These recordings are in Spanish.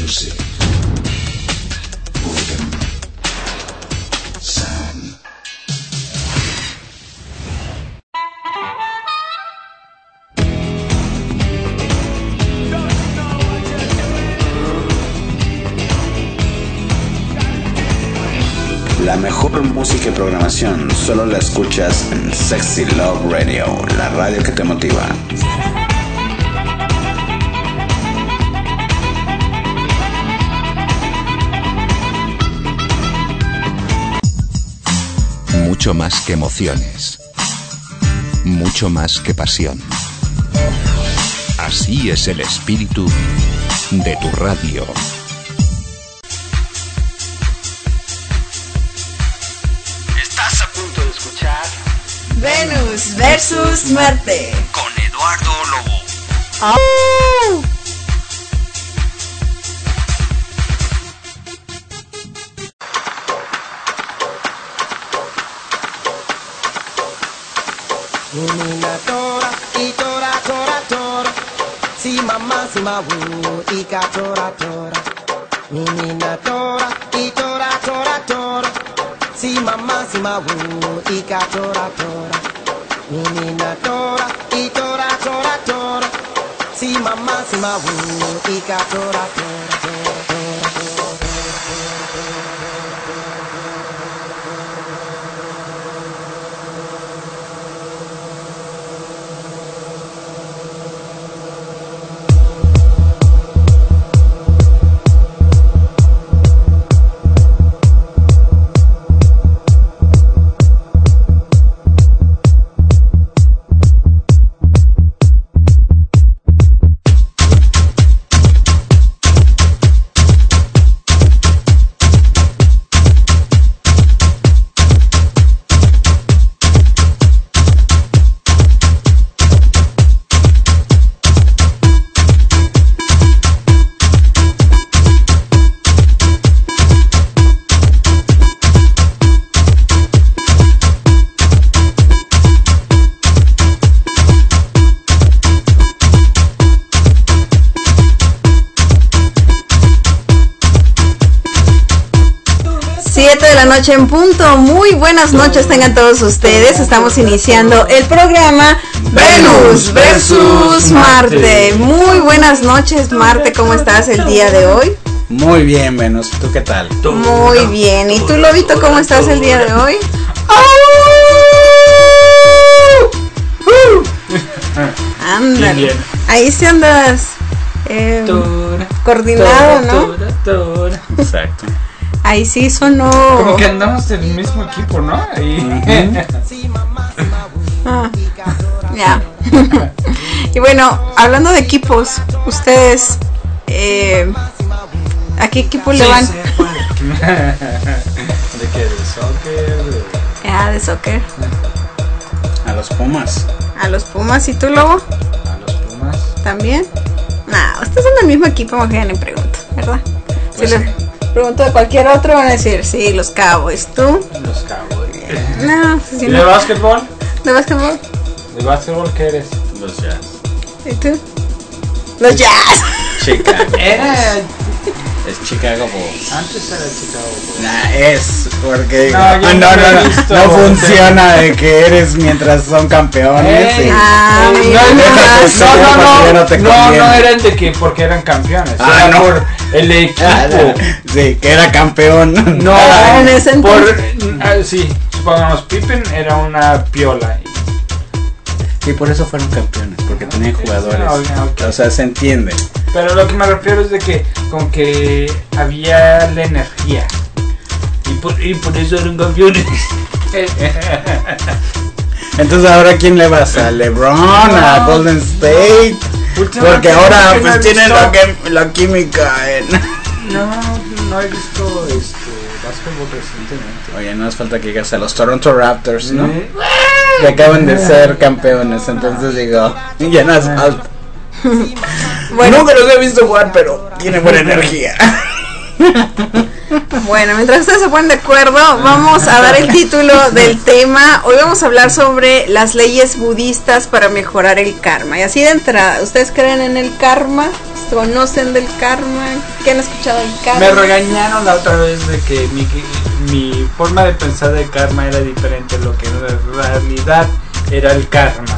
music. Rhythm. Sound. La mejor música y programación solo la escuchas en Sexy Love Radio, la radio que te motiva. Mucho más que emociones, mucho más que pasión. Así es el espíritu de tu radio. Estás a punto de escuchar Venus versus Marte con Eduardo Lobo. ¡Oh! Nina tora, y tora, tora, tora. Si mamá, si ma wu, y ka tora, tora. Nina tora, y tora, tora, tora. Si mamá, si ma wu, y ka tora, tora. Nina tora, y tora, tora, tora. Si mamá, si ma wu, y ka tora, tora. Noche en punto. Muy buenas noches tengan todos ustedes. Estamos iniciando el programa Venus versus Marte. Muy buenas noches, Marte. ¿Cómo estás el día de hoy? Muy bien, Venus. ¿Tú qué tal? Muy bien. ¿Y tú, Lobito, cómo estás el día de hoy? Ándale. Ahí sí andas coordinado, ¿no? Exacto. Ahí sí sonó. Como que andamos del mismo equipo, ¿no? Ahí. Ya. Y bueno, hablando de equipos, ustedes, ¿a qué equipo le van? ¿De qué? ¿De soccer? De soccer. A los Pumas. A los Pumas. ¿Y tú, Lobo? A los Pumas. ¿También? No, ustedes son del mismo equipo, más bien le pregunto, ¿verdad? Pues si le pregunto de cualquier otro, van a decir, sí, los Cowboys. ¿Tú? Los Cowboys. No, pues ¿Y de básquetbol? ¿De básquetbol? ¿De básquetbol qué eres? Los Jazz. ¿Y tú? Los Jazz. Chicago. Es Chicago Bulls. Antes era Chicago Bulls. Es porque no funciona de que eres mientras son campeones. No eran de que porque eran campeones. Era no. Por el equipo. Sí, que era campeón. No, en ese entonces. Sí, supongamos Pippen era una piola. Y por eso fueron campeones, porque tenían jugadores. Okay. O sea, se entiende. Pero lo que me refiero es de que como que había la energía. Y por eso eran campeones. Entonces ahora ¿quién le vas? ¿A LeBron? ¿A Golden State? Porque ahora pues tienen la química en... No he visto básquetbol recientemente. Oye, no hace falta que llegas a los Toronto Raptors, ¿no? Que acaban de ser campeones, entonces digo, ya no es alto. Bueno, nunca los he visto jugar, pero tiene buena energía. Bueno, mientras ustedes se ponen de acuerdo, vamos a dar el título del tema. Hoy vamos a hablar sobre las leyes budistas para mejorar el karma. Y así de entrada, ¿ustedes creen en el karma? ¿Conocen del karma? ¿Qué han escuchado del karma? Me regañaron la otra vez de que mi forma de pensar del karma era diferente, lo que en realidad era el karma.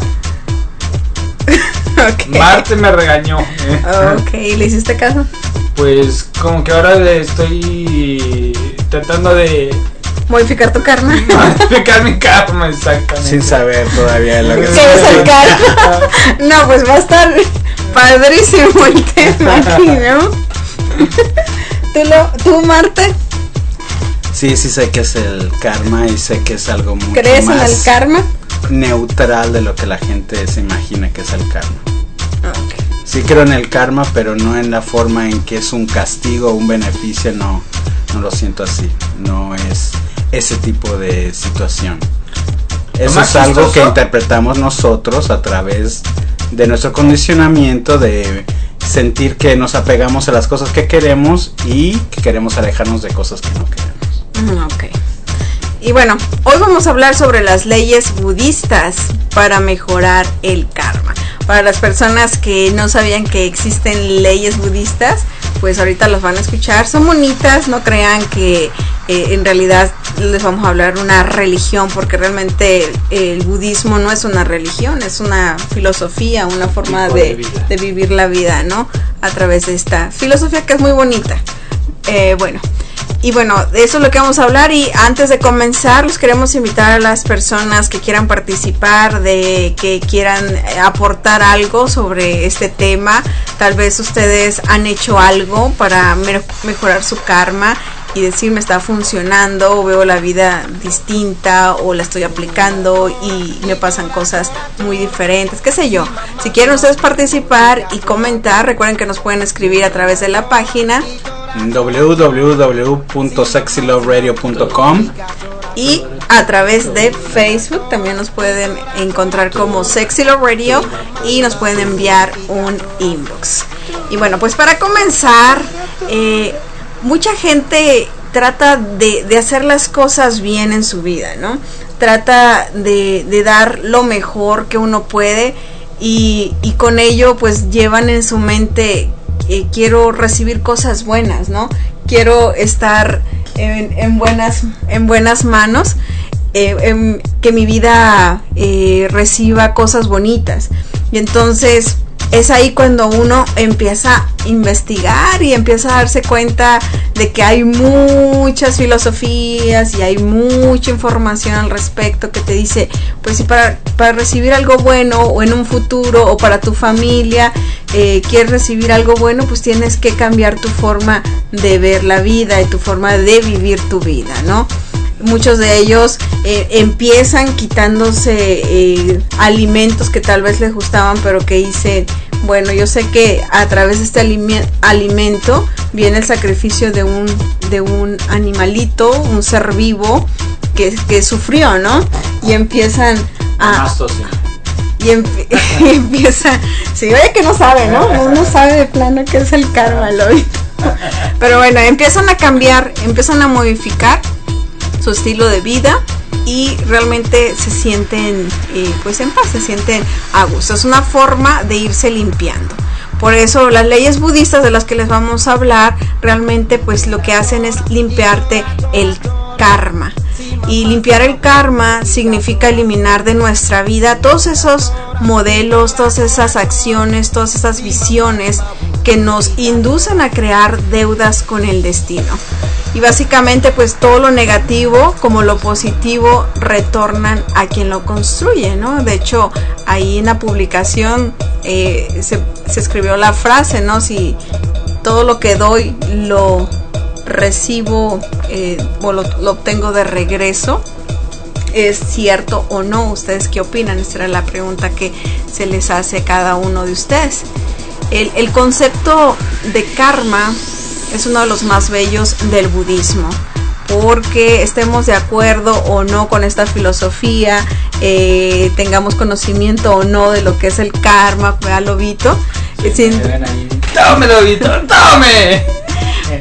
Okay. Marte me regañó. Ok, ¿le hiciste caso? Pues como que ahora estoy tratando de modificar tu karma. modificar mi karma, exactamente. Sin saber todavía lo que ¿Qué es el karma? No, pues va a estar padrísimo el tema aquí, ¿no? ¿Tú, Marte? Sí sé que es el karma y sé que es algo mucho ¿Crees más en el karma? neutral de lo que la gente se imagina que es el karma. Okay. Sí creo en el karma, pero no en la forma en que es un castigo o un beneficio, no lo siento así. No es ese tipo de situación. Eso es algo que interpretamos nosotros a través de nuestro condicionamiento de sentir que nos apegamos a las cosas que queremos y que queremos alejarnos de cosas que no queremos. Ok. Y bueno, hoy vamos a hablar sobre las leyes budistas para mejorar el karma. Para las personas que no sabían que existen leyes budistas, pues ahorita las van a escuchar. Son bonitas, no crean que en realidad les vamos a hablar de una religión, porque realmente el budismo no es una religión, es una filosofía, una forma de vivir la vida, ¿no? A través de esta filosofía que es muy bonita. Y bueno, de eso es lo que vamos a hablar. Y antes de comenzar, los queremos invitar a las personas que quieran participar, que quieran aportar algo sobre este tema. Tal vez ustedes han hecho algo para mejorar su karma y decir, me está funcionando, o veo la vida distinta, o la estoy aplicando y me pasan cosas muy diferentes, qué sé yo. Si quieren ustedes participar y comentar, recuerden que nos pueden escribir a través de la página www.sexyloveradio.com y a través de Facebook también nos pueden encontrar como Sexy Love Radio y nos pueden enviar un inbox. Y bueno, pues para comenzar, mucha gente trata de hacer las cosas bien en su vida, ¿no? Trata de dar lo mejor que uno puede y con ello pues llevan en su mente quiero recibir cosas buenas, ¿no? Quiero estar en buenas manos, que mi vida reciba cosas bonitas. Y entonces es ahí cuando uno empieza a investigar y empieza a darse cuenta de que hay muchas filosofías y hay mucha información al respecto que te dice, pues si para recibir algo bueno o en un futuro o para tu familia quieres recibir algo bueno, pues tienes que cambiar tu forma de ver la vida y tu forma de vivir tu vida, ¿no? Muchos de ellos empiezan quitándose alimentos que tal vez les gustaban, pero que dicen, bueno, yo sé que a través de este alimento viene el sacrificio de un animalito, un ser vivo que sufrió, ¿no? Y empiezan a... Y empieza, sí, oye que no sabe, ¿no? Uno sabe de plano que es el karma, lo vi. Pero bueno, empiezan a cambiar, empiezan a modificar su estilo de vida y realmente se sienten pues en paz, se sienten a gusto. Es una forma de irse limpiando. Por eso las leyes budistas de las que les vamos a hablar realmente pues lo que hacen es limpiarte el karma. Y limpiar el karma significa eliminar de nuestra vida todos esos modelos, todas esas acciones, todas esas visiones que nos inducen a crear deudas con el destino. Y básicamente pues todo lo negativo como lo positivo retornan a quien lo construye, ¿no? De hecho ahí en la publicación se escribió la frase, ¿no? Si todo lo que doy lo recibo o lo obtengo de regreso, ¿es cierto o no? ¿Ustedes qué opinan? Esta era la pregunta que se les hace a cada uno de ustedes. El concepto de karma es uno de los más bellos del budismo, porque estemos de acuerdo o no con esta filosofía, tengamos conocimiento o no de lo que es el karma, ¿verdad, Lobito? ¡Tome, Lobito! ¡Tome!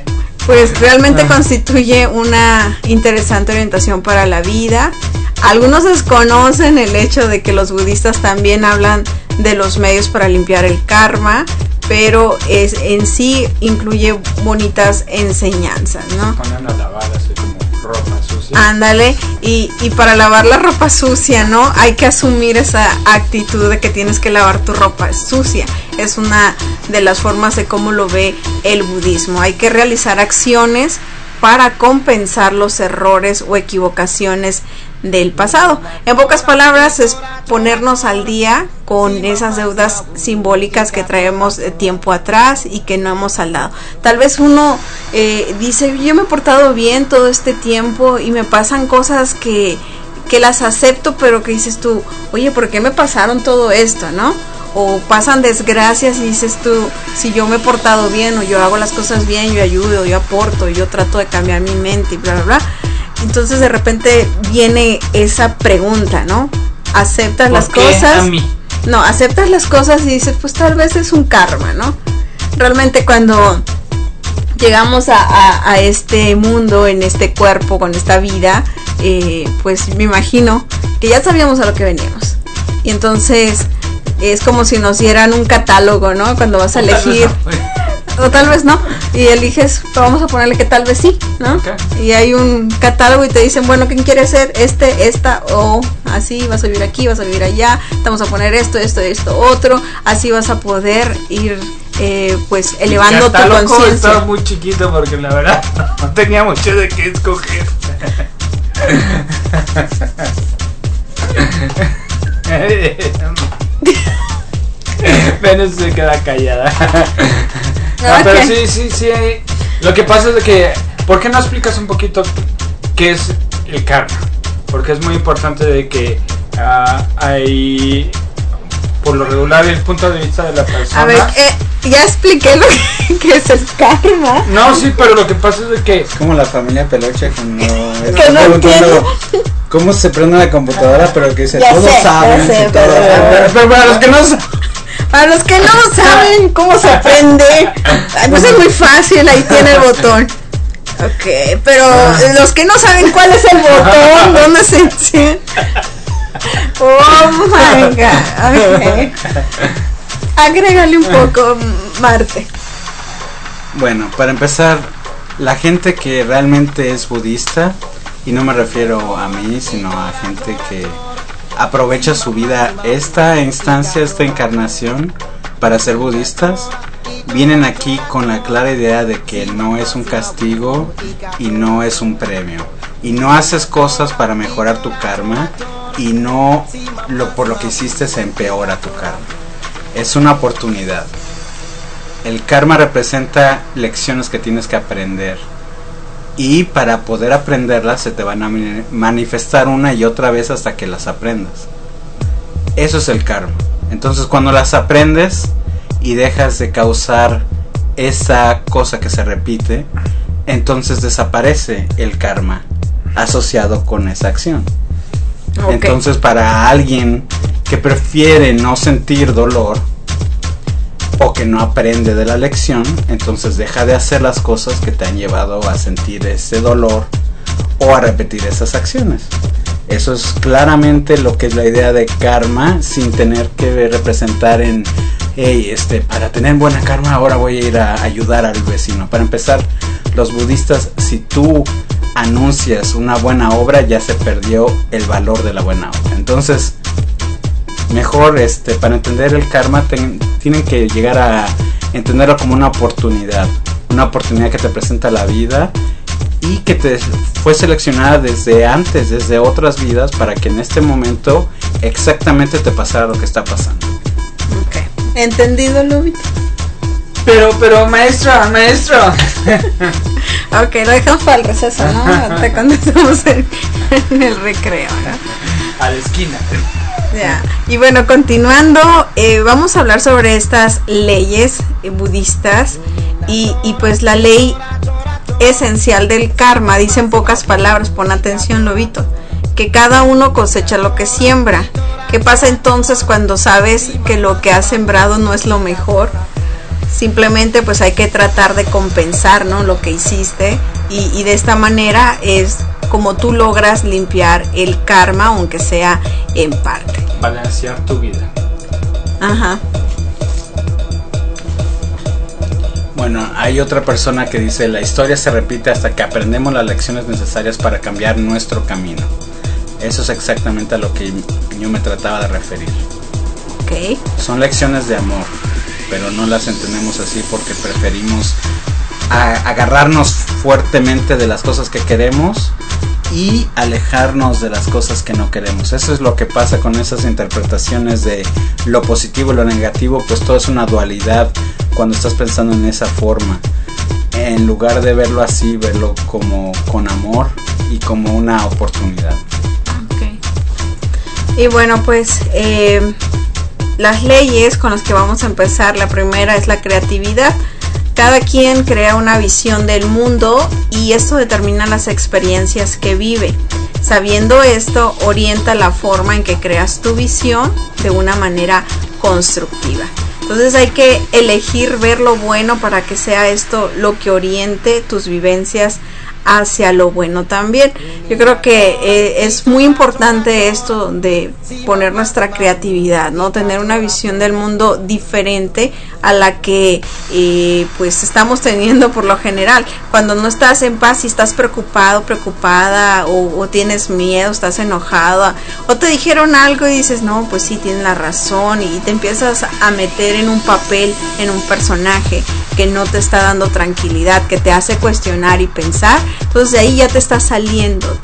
pues realmente constituye una interesante orientación para la vida. Algunos desconocen el hecho de que los budistas también hablan de los medios para limpiar el karma, pero en sí incluye bonitas enseñanzas, ¿no? Ponen a lavar así como ropa sucia. Ándale, y para lavar la ropa sucia, ¿no? Hay que asumir esa actitud de que tienes que lavar tu ropa sucia. Es una de las formas de cómo lo ve el budismo. Hay que realizar acciones para compensar los errores o equivocaciones del pasado. En pocas palabras, es ponernos al día con esas deudas simbólicas que traemos de tiempo atrás y que no hemos saldado. Tal vez uno dice, yo me he portado bien todo este tiempo y me pasan cosas que las acepto, pero que dices tú, oye, ¿por qué me pasaron todo esto, no? O pasan desgracias y dices tú, si yo me he portado bien o yo hago las cosas bien, yo ayudo, yo aporto, yo trato de cambiar mi mente y bla, bla, bla. Entonces de repente viene esa pregunta, ¿no? ¿Aceptas las cosas? A mí. No, aceptas las cosas y dices, pues tal vez es un karma, ¿no? Realmente cuando llegamos a este mundo, en este cuerpo, con esta vida, pues me imagino que ya sabíamos a lo que veníamos. Y entonces es como si nos dieran un catálogo, ¿no? Cuando vas a elegir, o tal vez no, y eliges, vamos a ponerle que tal vez sí, ¿no? Okay. Y hay un catálogo y te dicen, bueno, ¿quién quiere ser? Esta, o así, vas a vivir aquí, vas a vivir allá, te vamos a poner esto, otro, así vas a poder ir pues elevando tu conciencia. Estaba muy chiquito porque la verdad no tenía mucho de qué escoger. Venus se queda callada. No, okay. Pero sí. Lo que pasa es de que, ¿por qué no explicas un poquito qué es el karma? Porque es muy importante de que hay, por lo regular, el punto de vista de la persona. A ver, ya expliqué lo que es el karma. No, sí, pero lo que pasa es de que es como la familia Peluche cuando que no entiendo cómo se prende la computadora, pero que dice todos saben. Pero para los que no saben. Para los que no saben cómo se prende, pues es muy fácil, ahí tiene el botón. Ok, pero los que no saben cuál es el botón, ¿dónde se enciende? Oh my god. Okay. Agrégale un poco, Marte. Bueno, para empezar, la gente que realmente es budista, y no me refiero a mí, sino a gente que aprovecha su vida, esta instancia, esta encarnación para ser budistas, vienen aquí con la clara idea de que no es un castigo y no es un premio, y no haces cosas para mejorar tu karma, y no por lo que hiciste se empeora tu karma. Es una oportunidad. El karma representa lecciones que tienes que aprender, y para poder aprenderlas se te van a manifestar una y otra vez hasta que las aprendas. Eso es el karma. Entonces cuando las aprendes y dejas de causar esa cosa que se repite, entonces desaparece el karma asociado con esa acción. Okay. Entonces para alguien que prefiere no sentir dolor o que no aprende de la lección, entonces deja de hacer las cosas que te han llevado a sentir ese dolor o a repetir esas acciones. Eso es claramente lo que es la idea de karma, sin tener que representar en hey, para tener buena karma ahora voy a ir a ayudar al vecino. Para empezar, los budistas, si tú anuncias una buena obra, ya se perdió el valor de la buena obra. Entonces mejor para entender el karma tienen que llegar a entenderlo como una oportunidad que te presenta la vida y que te fue seleccionada desde antes, desde otras vidas, para que en este momento exactamente te pasara lo que está pasando. Ok, ¿entendido, Lubito? Pero maestro. Ok, lo dejamos para el receso, ¿no? Hasta cuando estamos en el recreo, ¿no? A la esquina. Ya. Y bueno, continuando, vamos a hablar sobre estas leyes budistas y pues la ley esencial del karma dice en pocas palabras, pon atención, Lobito, que cada uno cosecha lo que siembra. ¿Qué pasa entonces cuando sabes que lo que has sembrado no es lo mejor? simplemente pues hay que tratar de compensar, ¿no?, lo que hiciste, y de esta manera es como tú logras limpiar el karma, aunque sea en parte. Balancear tu vida. Ajá. Bueno, hay otra persona que dice: la historia se repite hasta que aprendemos las lecciones necesarias para cambiar nuestro camino. Eso es exactamente a lo que yo me trataba de referir. Okay. Son lecciones de amor, pero no las entendemos así porque preferimos agarrarnos fuertemente de las cosas que queremos y alejarnos de las cosas que no queremos. Eso es lo que pasa con esas interpretaciones de lo positivo y lo negativo, pues todo es una dualidad cuando estás pensando en esa forma. En lugar de verlo así, verlo como con amor y como una oportunidad. Okay. Y bueno, pues las leyes con las que vamos a empezar, la primera es la creatividad. Cada quien crea una visión del mundo y esto determina las experiencias que vive. Sabiendo esto, orienta la forma en que creas tu visión de una manera constructiva. Entonces hay que elegir ver lo bueno para que sea esto lo que oriente tus vivencias hacia lo bueno también. Yo creo que es muy importante esto de poner nuestra creatividad, ¿no? Tener una visión del mundo diferente a la que pues estamos teniendo por lo general. Cuando no estás en paz y estás preocupado, preocupada, o tienes miedo, estás enojado, o te dijeron algo y dices, no, pues sí, tienen la razón, y te empiezas a meter en un papel, en un personaje que no te está dando tranquilidad, que te hace cuestionar y pensar. Entonces de ahí ya te estás saliendo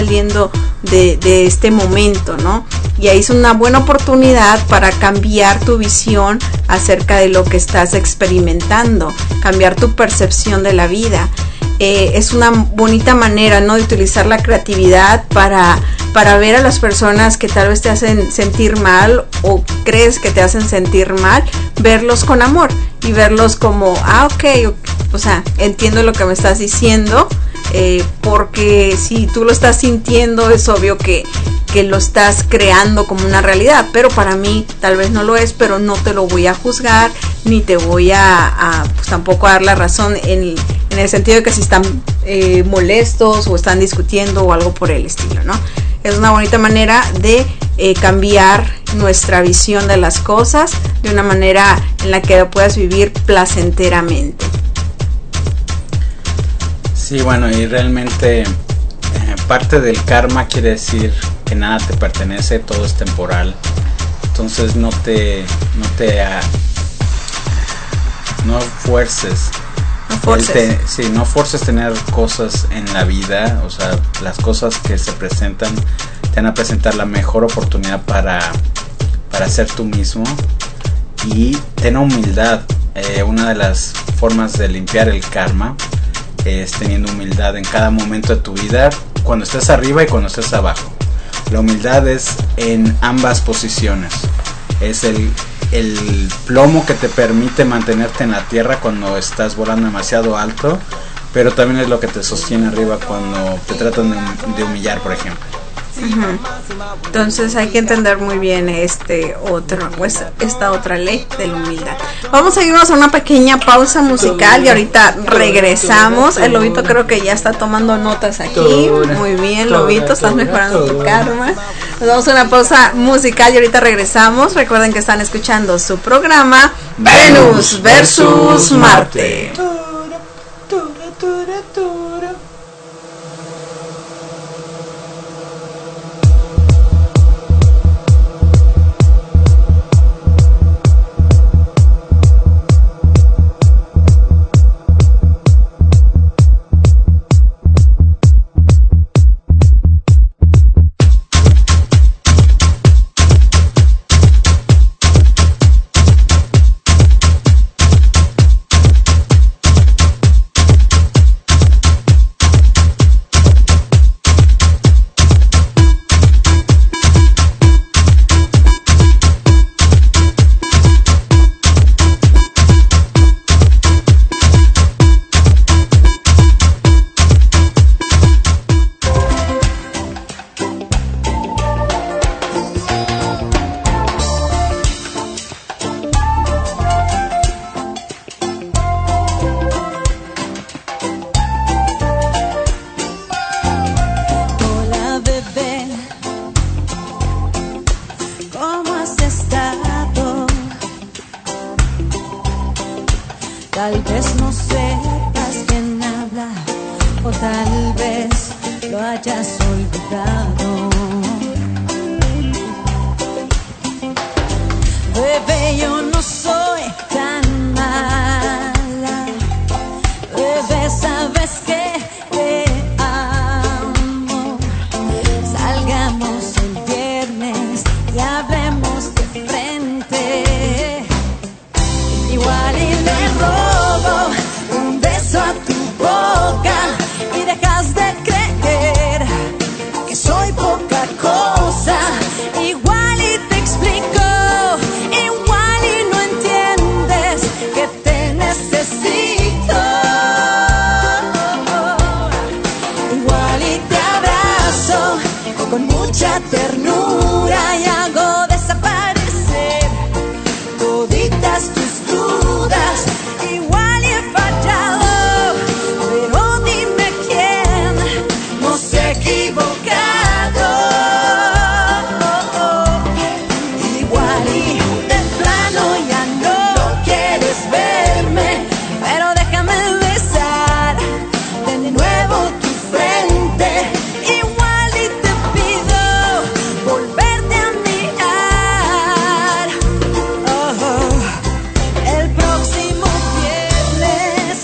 de este momento, ¿no? Y ahí es una buena oportunidad para cambiar tu visión acerca de lo que estás experimentando, cambiar tu percepción de la vida. Es una bonita manera, ¿no?, de utilizar la creatividad para ver a las personas que tal vez te hacen sentir mal o crees que te hacen sentir mal, verlos con amor y verlos como, ok, o sea, entiendo lo que me estás diciendo, porque si tú lo estás sintiendo es obvio que lo estás creando como una realidad, pero para mí tal vez no lo es, pero no te lo voy a juzgar ni te voy a pues tampoco a dar la razón en el sentido de que si están molestos o están discutiendo o algo por el estilo, ¿no? Es una bonita manera de cambiar nuestra visión de las cosas de una manera en la que puedas vivir placenteramente. Sí, bueno, y realmente parte del karma quiere decir que nada te pertenece, todo es temporal. Entonces no fuerces. No forces tener cosas en la vida. O sea, las cosas que se presentan te van a presentar la mejor oportunidad para ser tú mismo. Y ten humildad. Una de las formas de limpiar el karma es teniendo humildad en cada momento de tu vida, cuando estés arriba y cuando estés abajo. La humildad es en ambas posiciones. Es el plomo que te permite mantenerte en la tierra cuando estás volando demasiado alto, pero también es lo que te sostiene arriba cuando te tratan de humillar, por ejemplo. Uh-huh. Entonces hay que entender muy bien esta otra ley de la humildad. Vamos a irnos a una pequeña pausa musical y ahorita regresamos. El Lobito creo que ya está tomando notas aquí. Muy bien, Lobito, estás mejorando tu karma. Nos vamos a una pausa musical y ahorita regresamos. Recuerden que están escuchando su programa Venus versus Marte. hayas olvidado. Bebé, yo no soy tan mala. Bebé, sabes que te amo. Salgamos el viernes y hablemos de frente. Igual y le robo un beso a tu boca y dejas de creer que soy poca cosa. Igual y te explico, igual y no entiendes que te necesito. Igual y te abrazo con mucha ternura y hago desaparecer toditas tus dudas. Igual y he fallado, pero dime quién no se ha equivocado. Igual y de plano ya no quieres verme, pero déjame besar de nuevo tu frente. Igual y te pido volverte a mirar. El próximo viernes.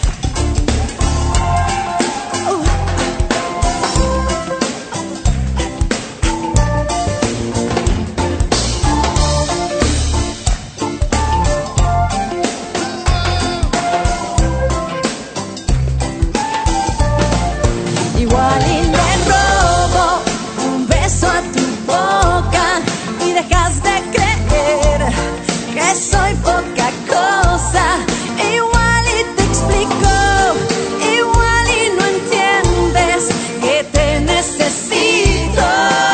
Igual y le robo un beso a tu boca y dejas de creer que soy poca cosa. Igual y te explico, igual y no entiendes que te necesito.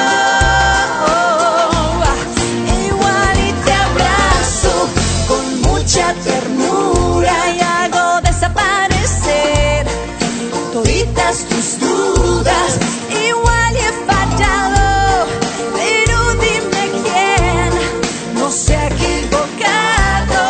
Igual y te abrazo con mucha ternura y hago desaparecer toditas tus dudas. Igual y he fallado, pero dime quién no se ha equivocado.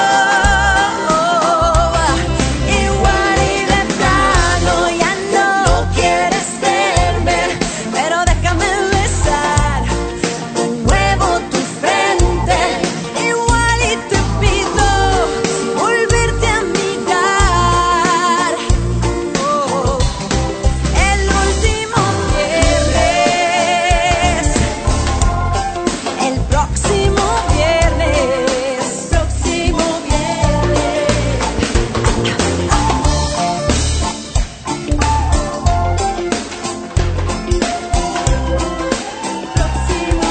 Igual y de plano ya no quieres verme, pero déjame besar de nuevo tu frente. Igual y te pido volverte a mirar. El último viernes, el próximo viernes, próximo viernes. Próximo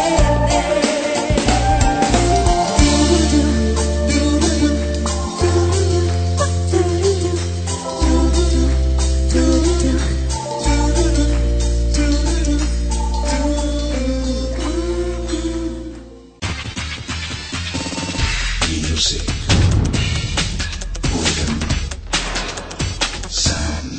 Music. Rhythm. Sound.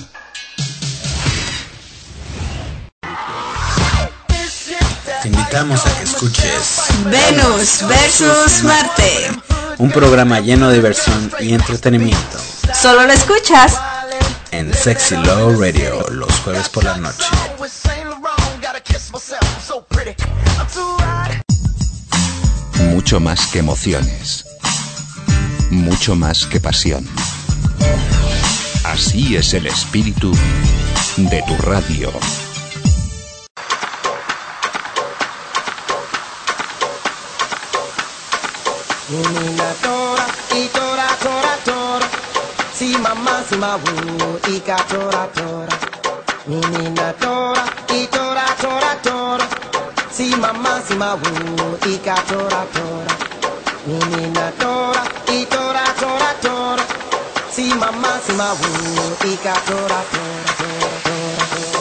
Te invitamos a que escuches Venus versus Marte. un programa lleno de diversión y entretenimiento Solo lo escuchas en Sexy Love Radio los jueves por la noche. Mucho más que emociones. Mucho más que pasión. Así es el espíritu de tu radio. Menina tora, y tora, tora, tora. Si mamá, si mabu, y ka tora, tora. Menina tora, y tora, tora, tora. Si mamá, si mabu, y ka tora, tora. Menina tora, y tora, tora, tora. Si mamá, si mabu, y ka tora, tora, tora, tora, tora.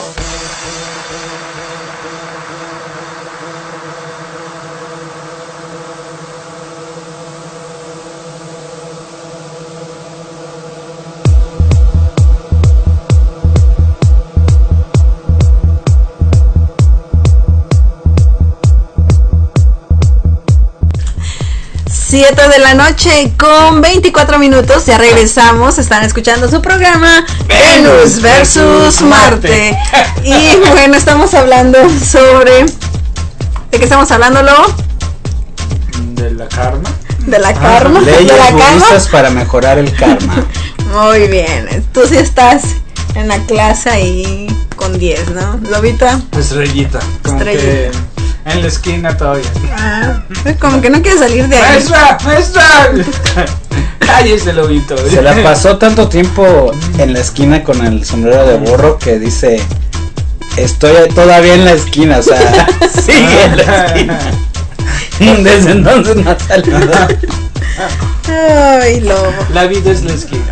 7 de la noche con 24 minutos, ya regresamos, están escuchando su programa Venus versus Marte. Y bueno, estamos hablando sobre... ¿De qué estamos hablando, Lobo? De la karma. De la karma. Leyes de la budistas para mejorar el karma. Muy bien, tú sí estás en la clase ahí con 10, ¿no? Lobita. Estrellita. Como que en la esquina todavía. Como que no quiere salir de ahí. ¡Maestra! Cállese, Lobito. Se la pasó tanto tiempo en la esquina con el sombrero de burro que dice: estoy todavía en la esquina, o sea, sigue en la esquina. Desde entonces no ha salido. Ay, Lobo. La vida es la esquina.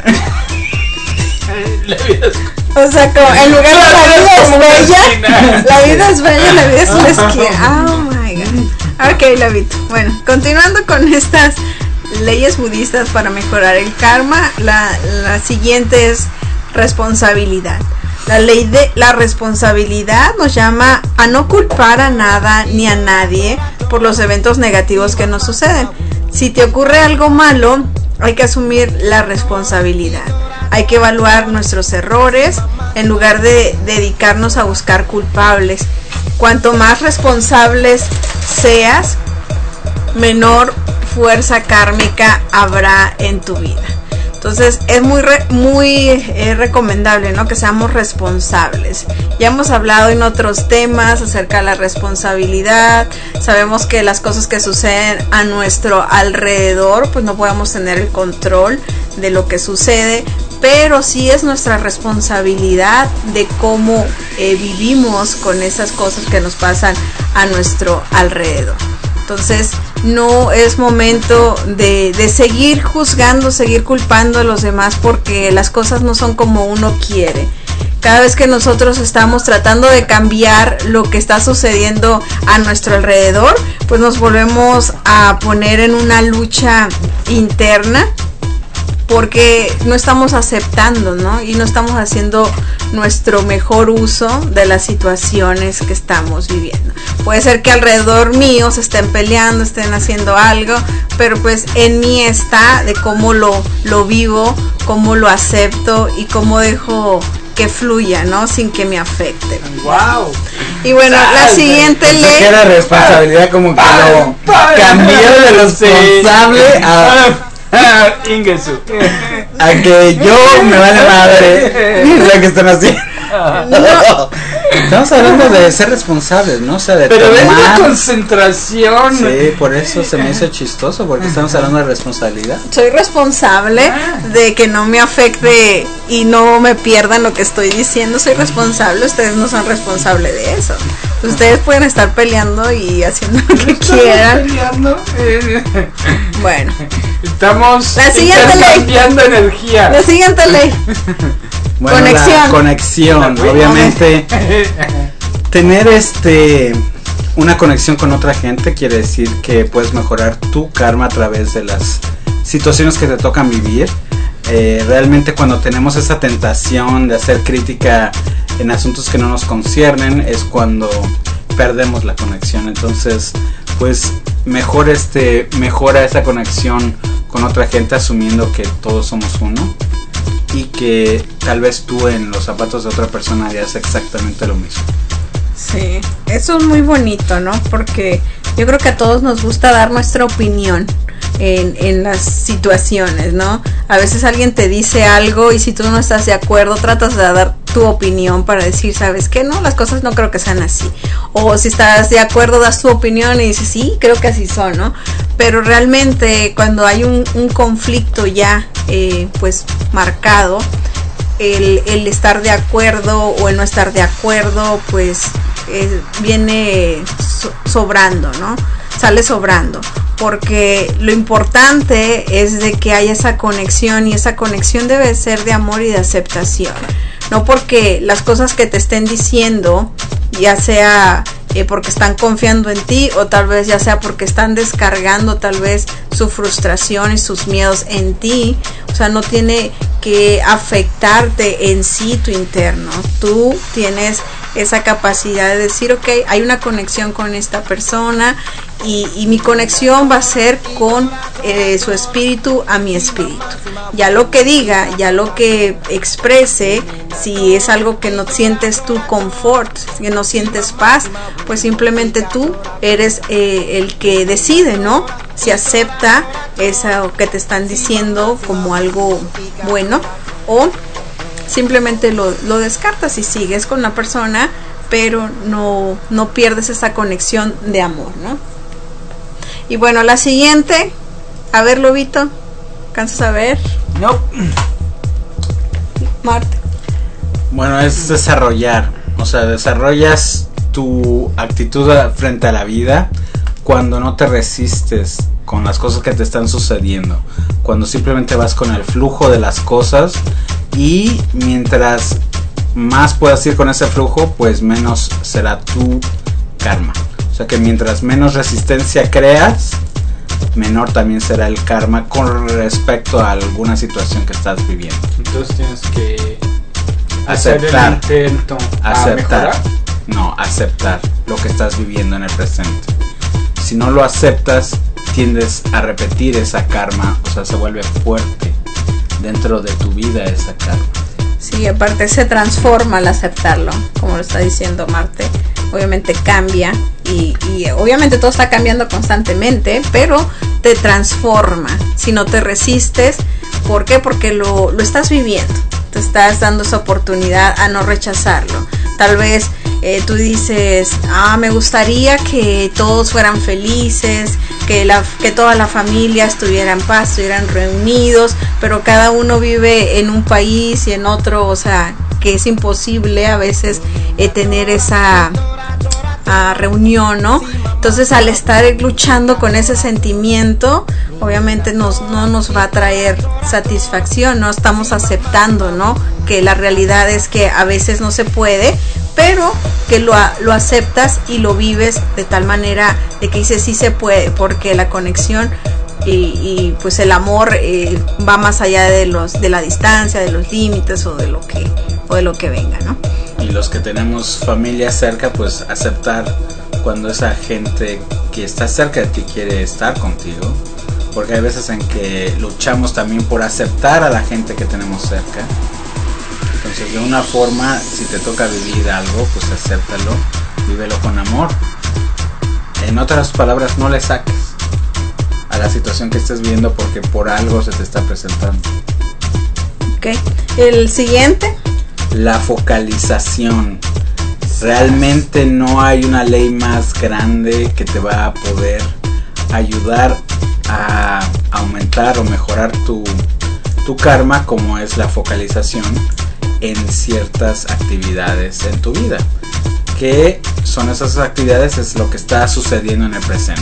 La vida es... O sea, como en lugar de la vida es bella, la vida es bella, la vida es la esquina. Oh my god. Ok, Lobito. Bueno, continuando con estas leyes budistas para mejorar el karma, la siguiente es responsabilidad. La ley de la responsabilidad nos llama a no culpar a nada ni a nadie por los eventos negativos que nos suceden. Si te ocurre algo malo, hay que asumir la responsabilidad. Hay que evaluar nuestros errores en lugar de dedicarnos a buscar culpables. Cuanto más responsables seas, menor fuerza kármica habrá en tu vida. Entonces es muy recomendable, ¿no?, que seamos responsables. Ya hemos hablado en otros temas acerca de la responsabilidad. Sabemos que las cosas que suceden a nuestro alrededor, pues no podemos tener el control de lo que sucede, pero sí es nuestra responsabilidad de cómo vivimos con esas cosas que nos pasan a nuestro alrededor. Entonces no es momento de seguir juzgando, seguir culpando a los demás porque las cosas no son como uno quiere. Cada vez que nosotros estamos tratando de cambiar lo que está sucediendo a nuestro alrededor, pues nos volvemos a poner en una lucha interna porque no estamos aceptando, ¿no? Y no estamos haciendo nuestro mejor uso de las situaciones que estamos viviendo. Puede ser que alrededor mío se estén peleando, estén haciendo algo, pero pues en mí está de cómo lo vivo, cómo lo acepto y cómo dejo que fluya, ¿no? Sin que me afecte. ¡Wow! Y bueno, la siguiente ley... Pensé que era responsabilidad, como que lo cambió de responsable a que yo me vale madre lo que están haciendo. No. Estamos hablando de ser responsables, ¿no? O sea, de pero tomar... es la concentración. Sí, por eso se me hizo chistoso, porque estamos hablando de responsabilidad. Soy responsable de que no me afecte y no me pierdan lo que estoy diciendo. Soy responsable, ustedes no son responsables de eso. Ustedes pueden estar peleando y haciendo lo que quieran. Bueno, estamos la siguiente ley. Energía. La siguiente ley. Bueno, la conexión, obviamente. Tener una conexión con otra gente quiere decir que puedes mejorar tu karma a través de las situaciones que te tocan vivir. Realmente cuando tenemos esa tentación de hacer crítica en asuntos que no nos conciernen es cuando perdemos la conexión. Entonces pues mejora esa conexión con otra gente, asumiendo que todos somos uno y que tal vez tú en los zapatos de otra persona harías exactamente lo mismo. Sí, eso es muy bonito, ¿no? Porque yo creo que a todos nos gusta dar nuestra opinión en las situaciones, ¿no? A veces alguien te dice algo y si tú no estás de acuerdo, tratas de dar tu opinión para decir, ¿sabes qué? No, las cosas no creo que sean así. O si estás de acuerdo, das tu opinión y dices, sí, creo que así son, ¿no? Pero realmente cuando hay un conflicto ya, pues marcado, el estar de acuerdo o el no estar de acuerdo, pues viene sobrando, ¿no? Sale sobrando, porque lo importante es de que haya esa conexión, y esa conexión debe ser de amor y de aceptación, no porque las cosas que te estén diciendo, ya sea porque están confiando en ti, o tal vez ya sea porque están descargando tal vez su frustración y sus miedos en ti. O sea, no tiene que afectarte en sí tu interno. Tú tienes esa capacidad de decir, ok, hay una conexión con esta persona y mi conexión va a ser con su espíritu a mi espíritu. Ya lo que diga, ya lo que exprese, si es algo que no sientes tú confort, que no sientes paz, pues simplemente tú eres el que decide, ¿no? Si acepta eso que te están diciendo como algo bueno, o simplemente lo descartas y sigues con la persona, pero no pierdes esa conexión de amor, ¿no? Y bueno, la siguiente, a ver, Lobito, ¿cansas a ver? No. Marte. Bueno, es desarrollar, o sea, desarrollas tu actitud frente a la vida cuando no te resistes con las cosas que te están sucediendo, cuando simplemente vas con el flujo de las cosas, y mientras más puedas ir con ese flujo, pues menos será tu karma. O sea que mientras menos resistencia creas, menor también será el karma con respecto a alguna situación que estás viviendo. Entonces tienes que aceptar, hacer el intento a mejorar. No, aceptar lo que estás viviendo en el presente. Si no lo aceptas, tiendes a repetir esa karma, o sea, se vuelve fuerte dentro de tu vida esa karma. Sí, aparte se transforma al aceptarlo, como lo está diciendo Marte. Obviamente cambia y obviamente todo está cambiando constantemente, pero te transforma si no te resistes. ¿Por qué? Porque lo estás viviendo, te estás dando esa oportunidad a no rechazarlo. Tal vez tú dices, me gustaría que todos fueran felices, que toda la familia estuviera en paz, estuvieran reunidos, pero cada uno vive en un país y en otro, o sea, que es imposible a veces tener esa reunión, ¿no? Entonces, al estar luchando con ese sentimiento, obviamente no nos va a traer satisfacción, no estamos aceptando, ¿no? Que la realidad es que a veces no se puede, pero que lo aceptas y lo vives de tal manera de que dices sí se puede, porque la conexión y pues el amor va más allá de la distancia, de los límites o de lo que venga, ¿no? Y los que tenemos familia cerca, pues aceptar cuando esa gente que está cerca de ti quiere estar contigo, porque hay veces en que luchamos también por aceptar a la gente que tenemos cerca. Entonces, de una forma, si te toca vivir algo, pues acéptalo, vívelo con amor. En otras palabras, no le saques a la situación que estés viviendo porque por algo se te está presentando. Ok, el siguiente. La focalización. Realmente no hay una ley más grande que te va a poder ayudar a aumentar o mejorar tu karma como es la focalización en ciertas actividades en tu vida. ¿Qué son esas actividades? Es lo que está sucediendo en el presente.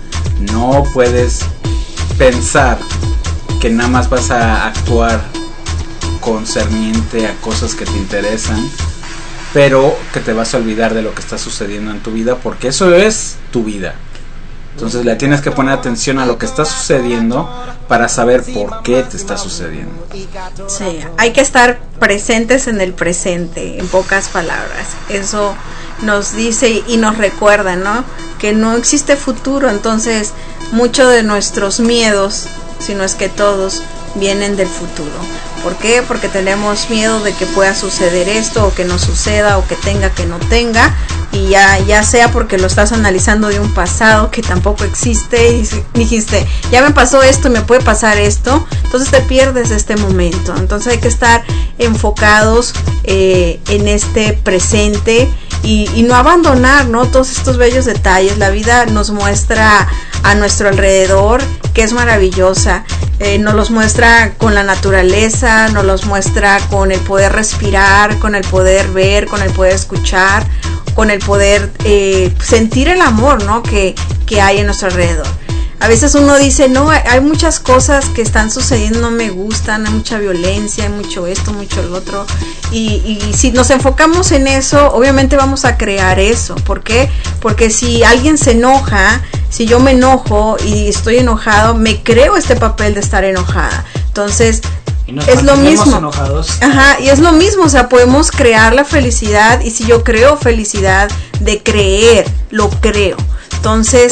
No puedes pensar que nada más vas a actuar concerniente a cosas que te interesan, pero que te vas a olvidar de lo que está sucediendo en tu vida, porque eso es tu vida. Entonces le tienes que poner atención a lo que está sucediendo para saber por qué te está sucediendo. Sí, hay que estar presentes en el presente, en pocas palabras. Eso nos dice y nos recuerda, ¿no? Que no existe futuro, entonces muchos de nuestros miedos, si no es que todos, vienen del futuro. ¿Por qué? Porque tenemos miedo de que pueda suceder esto, o que no suceda, o que tenga, que no tenga, y ya sea porque lo estás analizando de un pasado que tampoco existe, y dijiste, ya me pasó esto, me puede pasar esto, entonces te pierdes este momento. Entonces hay que estar enfocados en este presente y no abandonar, ¿no? Todos estos bellos detalles. La vida nos muestra a nuestro alrededor, que es maravillosa. Nos los muestra con la naturaleza, nos los muestra con el poder respirar, con el poder ver, con el poder escuchar, con el poder sentir el amor, ¿no? que hay en nuestro alrededor. A veces uno dice, no, hay muchas cosas que están sucediendo, no me gustan, hay mucha violencia, hay mucho esto, mucho el otro, y si nos enfocamos en eso, obviamente vamos a crear eso. ¿Por qué? Porque si alguien se enoja, si yo me enojo y estoy enojado, me creo este papel de estar enojada. Entonces, es lo mismo. Enojados. Ajá, y es lo mismo, o sea, podemos crear la felicidad, y si yo creo felicidad de creer, lo creo. Entonces,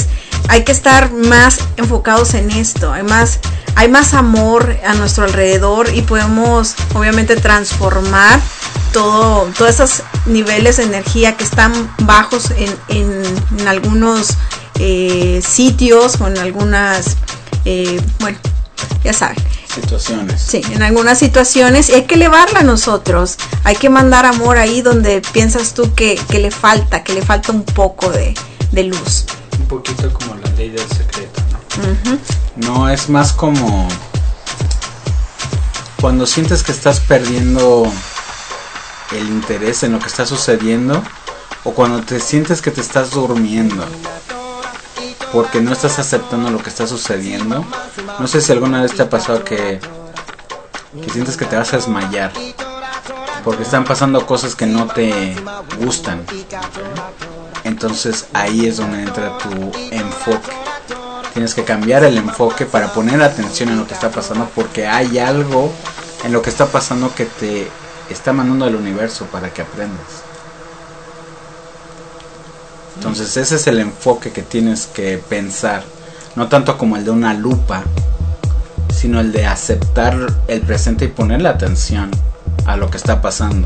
hay que estar más enfocados en esto. Hay más amor a nuestro alrededor y podemos obviamente transformar todos esos niveles de energía que están bajos en algunos sitios o en algunas, bueno, ya saben. Situaciones. Sí, en algunas situaciones, y hay que elevarla a nosotros. Hay que mandar amor ahí donde piensas tú que le falta un poco de luz. Un poquito como la ley del secreto, ¿no? Uh-huh. No, es más como cuando sientes que estás perdiendo el interés en lo que está sucediendo, o cuando te sientes que te estás durmiendo porque no estás aceptando lo que está sucediendo. No sé si alguna vez te ha pasado que sientes que te vas a desmayar porque están pasando cosas que no te gustan. Entonces ahí es donde entra tu enfoque. Tienes que cambiar el enfoque para poner atención en lo que está pasando, porque hay algo en lo que está pasando que te está mandando el universo para que aprendas. Entonces ese es el enfoque que tienes que pensar, no tanto como el de una lupa, sino el de aceptar el presente y ponerle atención a lo que está pasando.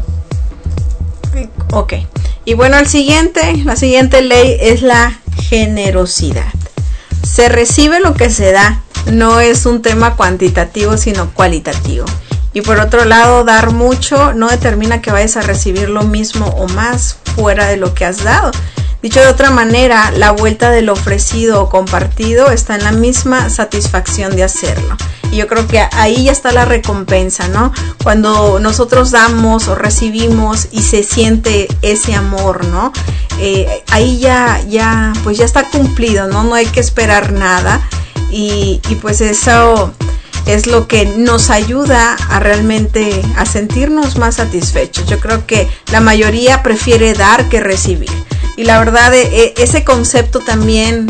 Ok, y bueno, la siguiente ley es la generosidad. Se recibe lo que se da, no es un tema cuantitativo sino cualitativo. Y por otro lado, dar mucho no determina que vayas a recibir lo mismo o más fuera de lo que has dado. Dicho de otra manera, la vuelta de lo ofrecido o compartido está en la misma satisfacción de hacerlo. Y yo creo que ahí ya está la recompensa, ¿no? Cuando nosotros damos o recibimos y se siente ese amor, ¿no? Ahí ya está cumplido, ¿no? No hay que esperar nada. Y pues eso es lo que nos ayuda a realmente a sentirnos más satisfechos. Yo creo que la mayoría prefiere dar que recibir. Y la verdad, ese concepto también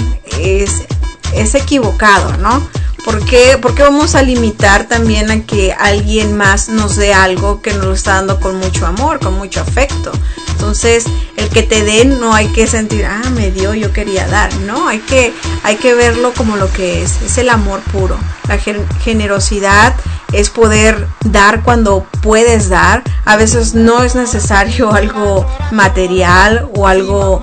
es equivocado, ¿no? ¿Por qué vamos a limitar también a que alguien más nos dé algo que nos lo está dando con mucho amor, con mucho afecto? Entonces, el que te den no hay que sentir, me dio, yo quería dar. No, hay que verlo como lo que es el amor puro. La generosidad es poder dar cuando puedes dar. A veces no es necesario algo material o algo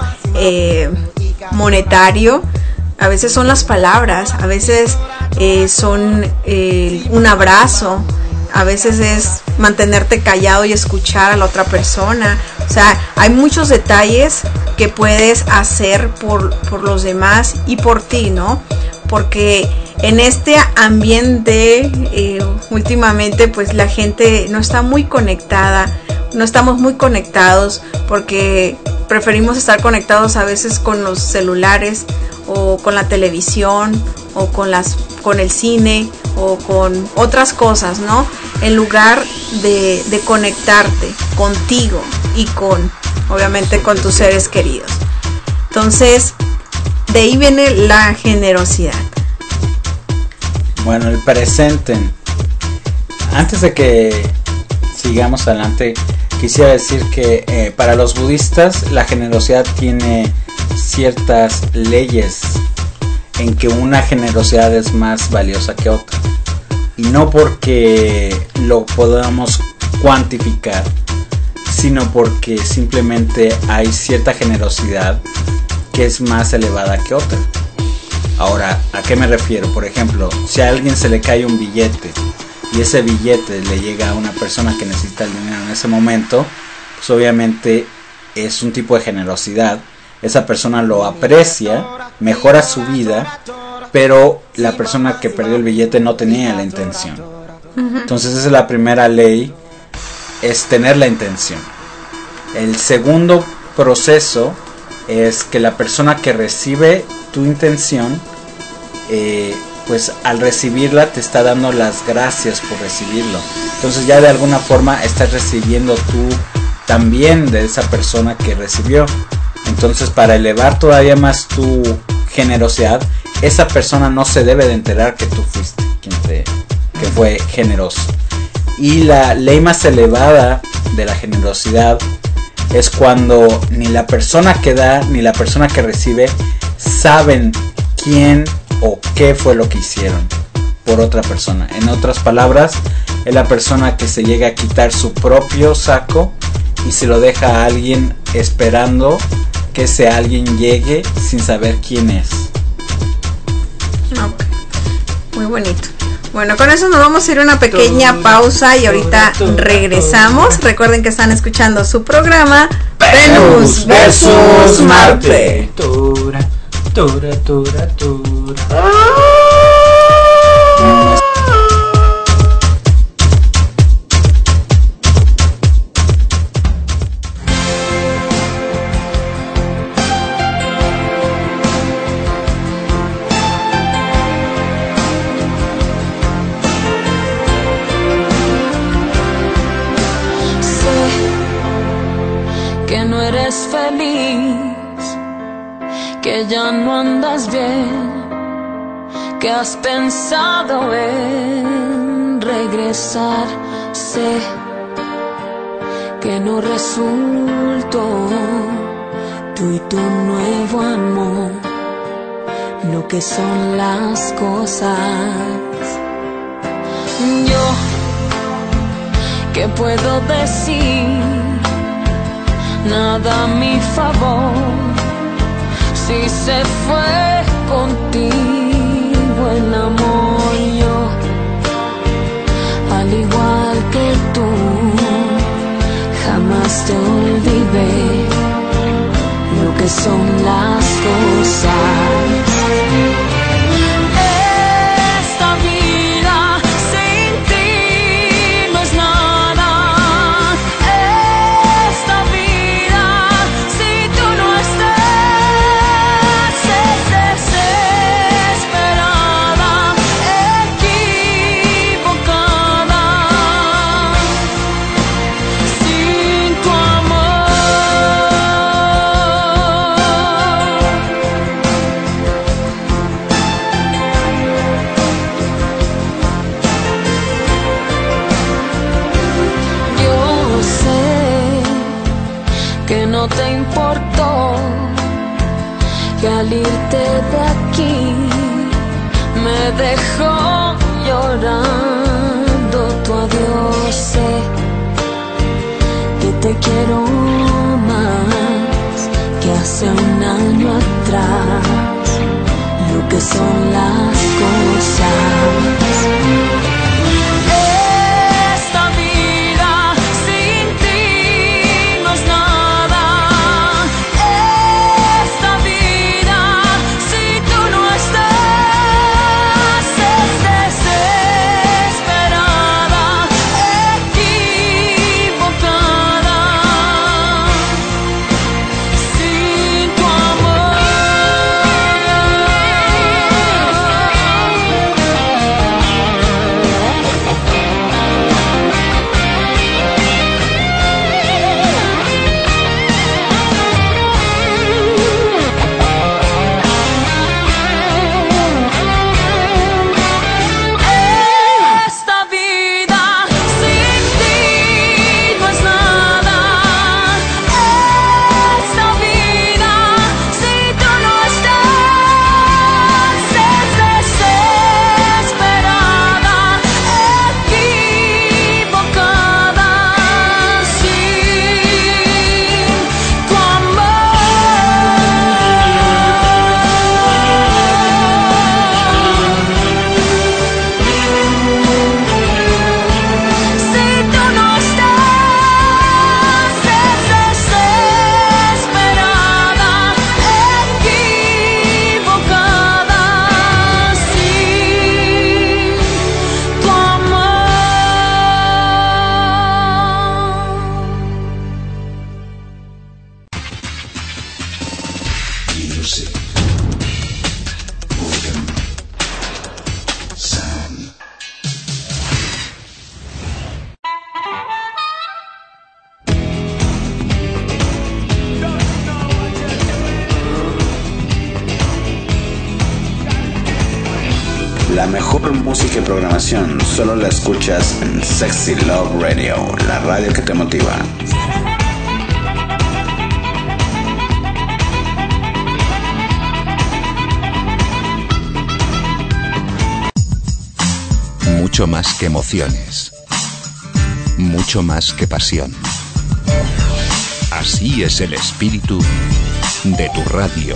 monetario. A veces son las palabras, a veces son un abrazo, a veces es mantenerte callado y escuchar a la otra persona. O sea, hay muchos detalles que puedes hacer por los demás y por ti, ¿no? Porque en este ambiente últimamente pues la gente no está muy conectada, no estamos muy conectados porque preferimos estar conectados a veces con los celulares o con la televisión o con el cine o con otras cosas, ¿no? En lugar de conectarte contigo y obviamente con tus seres queridos. Entonces, de ahí viene la generosidad. Bueno, el presente. Antes de que sigamos adelante, quisiera decir que para los budistas la generosidad tiene ciertas leyes en que una generosidad es más valiosa que otra, y no porque lo podamos cuantificar, sino porque simplemente hay cierta generosidad que es más elevada que otra. Ahora, ¿a qué me refiero? Por ejemplo, si a alguien se le cae un billete y ese billete le llega a una persona que necesita el dinero en ese momento, pues obviamente es un tipo de generosidad. Esa persona lo aprecia, mejora su vida, pero la persona que perdió el billete no tenía la intención. Entonces esa es la primera ley, es tener la intención. El segundo proceso es que la persona que recibe tu intención, pues al recibirla te está dando las gracias por recibirlo. Entonces ya de alguna forma estás recibiendo tú también de esa persona que recibió. Entonces, para elevar todavía más tu generosidad, esa persona no se debe de enterar que tú fuiste que fue generoso. Y la ley más elevada de la generosidad es cuando ni la persona que da ni la persona que recibe saben quién o qué fue lo que hicieron por otra persona. En otras palabras, es la persona que se llega a quitar su propio saco y se lo deja a alguien esperando que ese alguien llegue sin saber quién es. Okay. Muy bonito. Bueno, con eso nos vamos a ir a una pequeña pausa y ahorita regresamos. Recuerden que están escuchando su programa Venus versus Marte. Tura, tura, tura, tura. Que ya no andas bien, que has pensado en regresar. Sé que no resultó tú y tu nuevo amor lo que son las cosas. Yo, ¿qué puedo decir? Nada a mi favor. Si se fue contigo el amor, yo, al igual que tú, jamás te olvidé lo que son las cosas. Esta vida sin ti no es nada. Esta vida si tú no estás no te importó que al irte de aquí me dejó llorando tu adiós. Sé que te quiero más que hace un año atrás, lo que son las cosas. La mejor música y programación solo la escuchas en Sexy Love Radio, la radio que te motiva. mucho más que emociones, mucho más que pasión. Así es el espíritu de tu radio.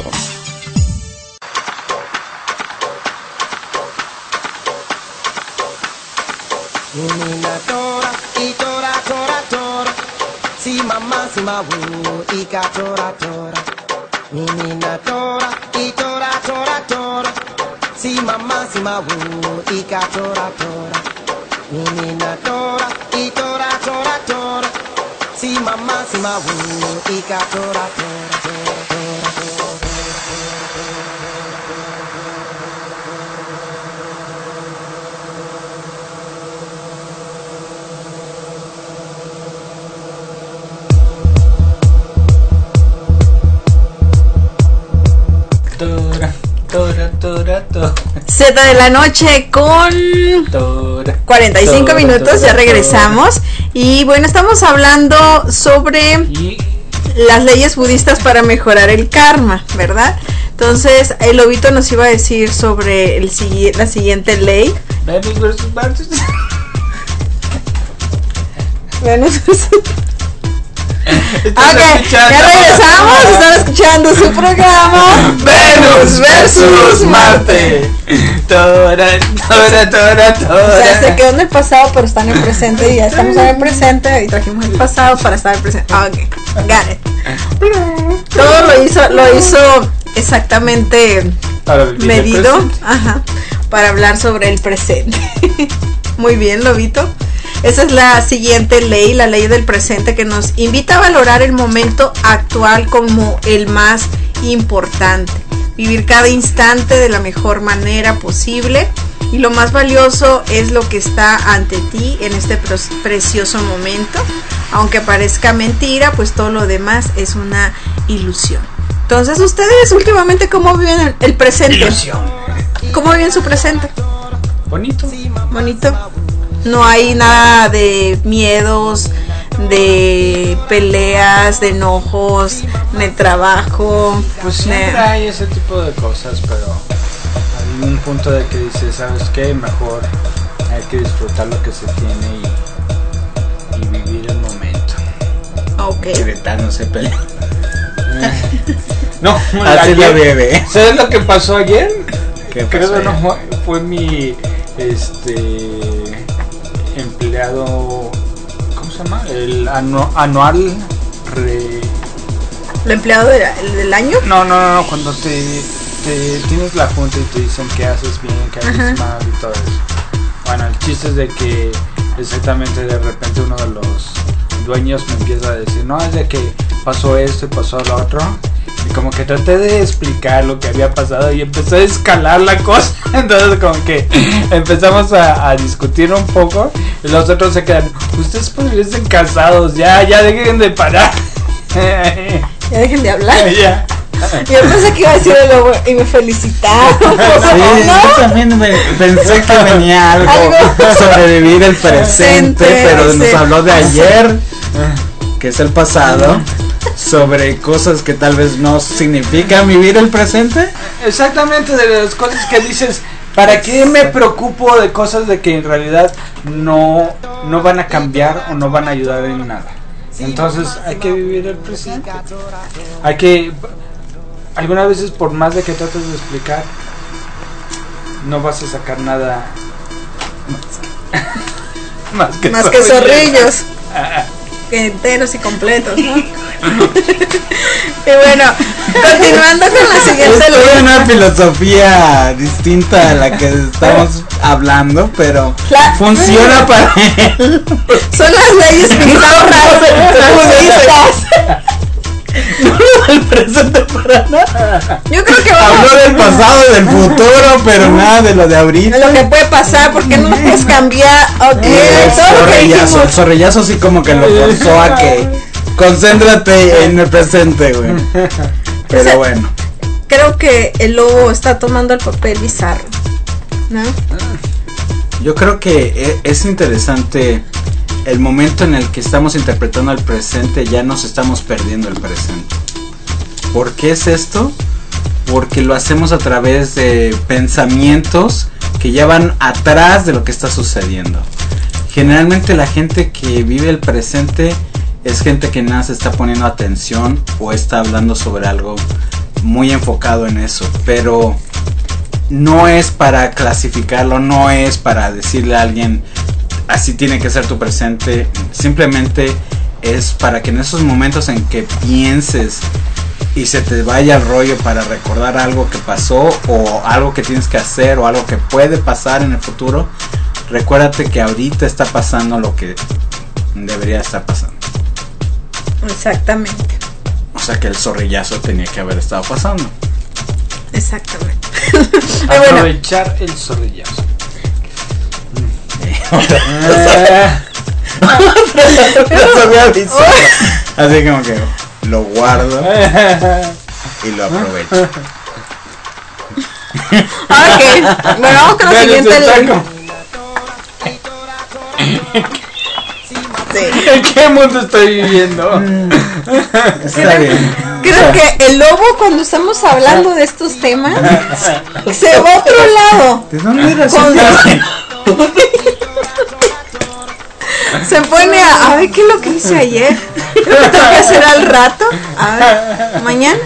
Menina tora, y tora, tora, tora. Si mamá, si ma wu, y ka tora, tora. Menina tora, y tora, tora, tora. Si mamá, si ma wu, y ka tora, tora. Menina tora, y tora, tora, tora. Si mamá, si ma wu, y ka tora, tora, tora, tora, tora. Tora. 7 de la noche con 45 minutos, ya regresamos. Y bueno, estamos hablando sobre las leyes budistas para mejorar el karma, ¿verdad? Entonces, el Lobito nos iba a decir sobre la siguiente ley. Venus versus Marte. Venus versus... Ok, ya regresamos, están escuchando su programa Venus versus Marte. Tora. O sea, se quedó en el pasado pero está en el presente y ya estamos en el presente y trajimos el pasado para estar en el presente. Ok, got it. Todo lo hizo exactamente medido, para hablar sobre el presente. Muy bien, Lobito. Esa es la siguiente ley, la ley del presente, que nos invita a valorar el momento actual como el más importante. Vivir cada instante de la mejor manera posible. Y lo más valioso es lo que está ante ti en este precioso momento. Aunque parezca mentira, pues todo lo demás es una ilusión. Entonces, ustedes últimamente, ¿cómo viven el presente? Ilusión. ¿Cómo viven su presente? Bonito. No hay nada de miedos, de peleas, de enojos, de trabajo. Pues siempre hay ese tipo de cosas, pero hay un punto de que dices, ¿sabes qué? Mejor hay que disfrutar lo que se tiene y vivir el momento. Ok. No se pelea. No, así la bebé. ¿Sabes lo que pasó ayer? ¿Qué pasó? Creo que no fue mi empleado, ¿cómo se llama? El anual ¿El empleado del año? No, cuando te tienes la junta y te dicen que haces bien, que haces mal y todo eso. Bueno, el chiste es de que exactamente de repente uno de los dueños me empieza a decir, no, es de que pasó esto y pasó lo otro. Y como que traté de explicar lo que había pasado y empezó a escalar la cosa. Entonces como que empezamos a discutir un poco. Y los otros se quedan, ustedes podrían ser casados, ya dejen de parar. Ya dejen de hablar. Ya. Yo pensé que iba a decir algo y me felicitaron. Sí, yo también pensé que venía algo sobre vivir el presente, pero nos habló de ayer, que es el pasado, sobre cosas que tal vez no significan vivir el presente. Exactamente, de las cosas que dices, ¿para qué me preocupo de cosas de que en realidad no van a cambiar o no van a ayudar en nada? Entonces hay que vivir el presente. Hay que, algunas veces por más de que trates de explicar, no vas a sacar nada más que zorrillos. Enteros y completos, ¿no? Y bueno, continuando con la siguiente ley. Es una filosofía distinta a la que estamos hablando, pero funciona para él. Son las leyes budistas. No del presente para nada. Yo creo que habló del pasado, del futuro, pero nada de lo de ahorita. Lo que puede pasar, porque no puedes cambiar. El zorrillazo sí como que lo forzó a que concéntrate en el presente, güey. Pero bueno. Creo que el lobo está tomando el papel bizarro, ¿no? Yo creo que es interesante el momento en el que estamos interpretando el presente, ya nos estamos perdiendo el presente. ¿Por qué es esto? Porque lo hacemos a través de pensamientos que ya van atrás de lo que está sucediendo. Generalmente la gente que vive el presente es gente que nada se está poniendo atención o está hablando sobre algo muy enfocado en eso, pero no es para clasificarlo, no es para decirle a alguien así tiene que ser tu presente, simplemente es para que en esos momentos en que pienses y se te vaya el rollo para recordar algo que pasó o algo que tienes que hacer o algo que puede pasar en el futuro, recuérdate que ahorita está pasando lo que debería estar pasando. Exactamente. O sea que el zorrillazo tenía que haber estado pasando. Exactamente. Aprovechar el zorrillazo. Así como que lo guardo y lo aprovecho. Ok, bueno, vamos con la siguiente ley. ¿En qué mundo estoy viviendo? Está bien. Creo que el lobo, cuando estamos hablando de estos temas, se va a otro lado. ¿De dónde era Se pone a ver qué es lo que hice ayer. ¿Qué tengo que hacer al rato? A ver, mañana.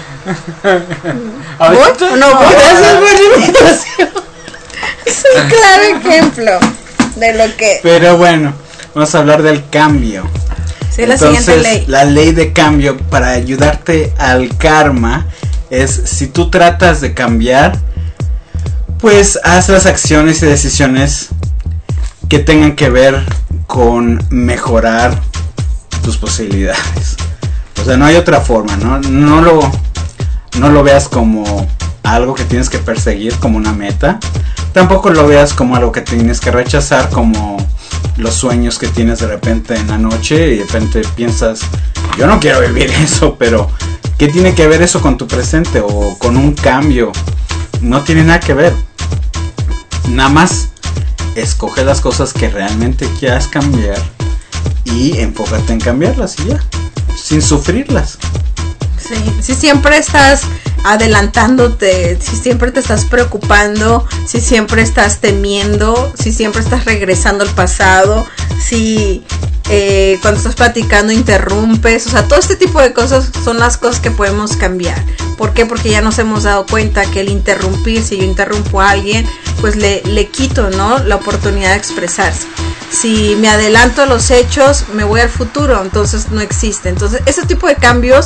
¿Voy o no voy? Esa es buena invitación. Es un claro ejemplo de lo que. Pero bueno, vamos a hablar del cambio. Sí, la entonces, siguiente ley. La ley de cambio para ayudarte al karma es: si tú tratas de cambiar, pues haz las acciones y decisiones que tengan que ver con mejorar tus posibilidades. O sea, no hay otra forma, no lo veas como algo que tienes que perseguir, como una meta. Tampoco lo veas como algo que tienes que rechazar, como los sueños que tienes de repente en la noche y de repente piensas, yo no quiero vivir eso, pero ¿qué tiene que ver eso con tu presente o con un cambio? No tiene nada que ver. Nada más escoge las cosas que realmente quieras cambiar y enfócate en cambiarlas y ya, sin sufrirlas. Sí, si siempre estás adelantándote, si siempre te estás preocupando, si siempre estás temiendo, si siempre estás regresando al pasado, si cuando estás platicando interrumpes, o sea, todo este tipo de cosas son las cosas que podemos cambiar. ¿Por qué? Porque ya nos hemos dado cuenta que el interrumpir, si yo interrumpo a alguien, pues le quito, ¿no?, la oportunidad de expresarse. Si me adelanto a los hechos, me voy al futuro, entonces no existe. Entonces, ese tipo de cambios,